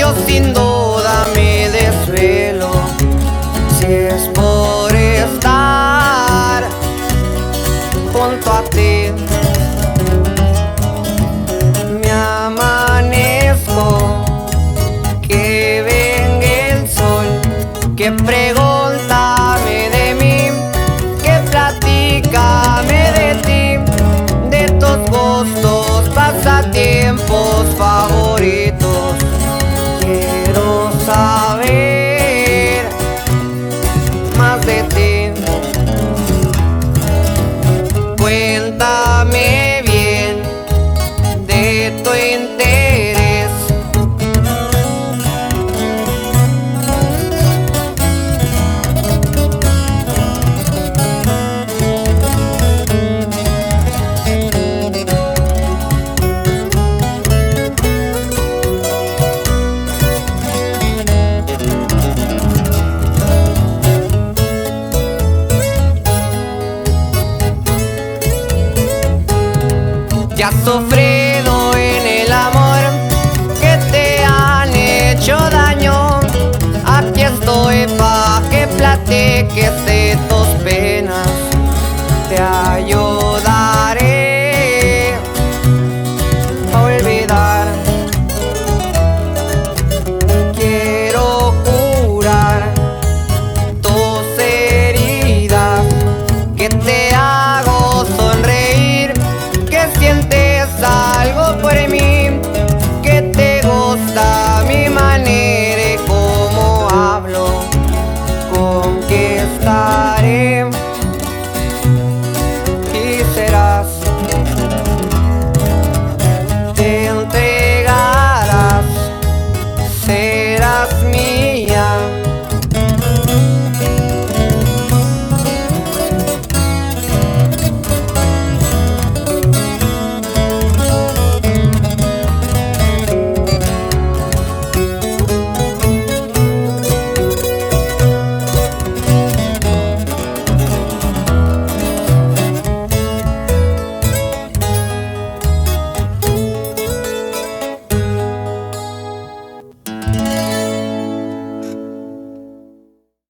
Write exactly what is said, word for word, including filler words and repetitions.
yo sin duda me desvelo si es por estar junto a ti. Me amanezco, que venga el sol, que pregúntame de mí, que platícame de ti, de tus gustos, pasatiempos favoritos. Quiero saber más de ti. Cuéntame bien de tu interés. Ya has sufrido en el amor, que te han hecho daño. Aquí estoy pa' que platiques de tus penas. Te ayudo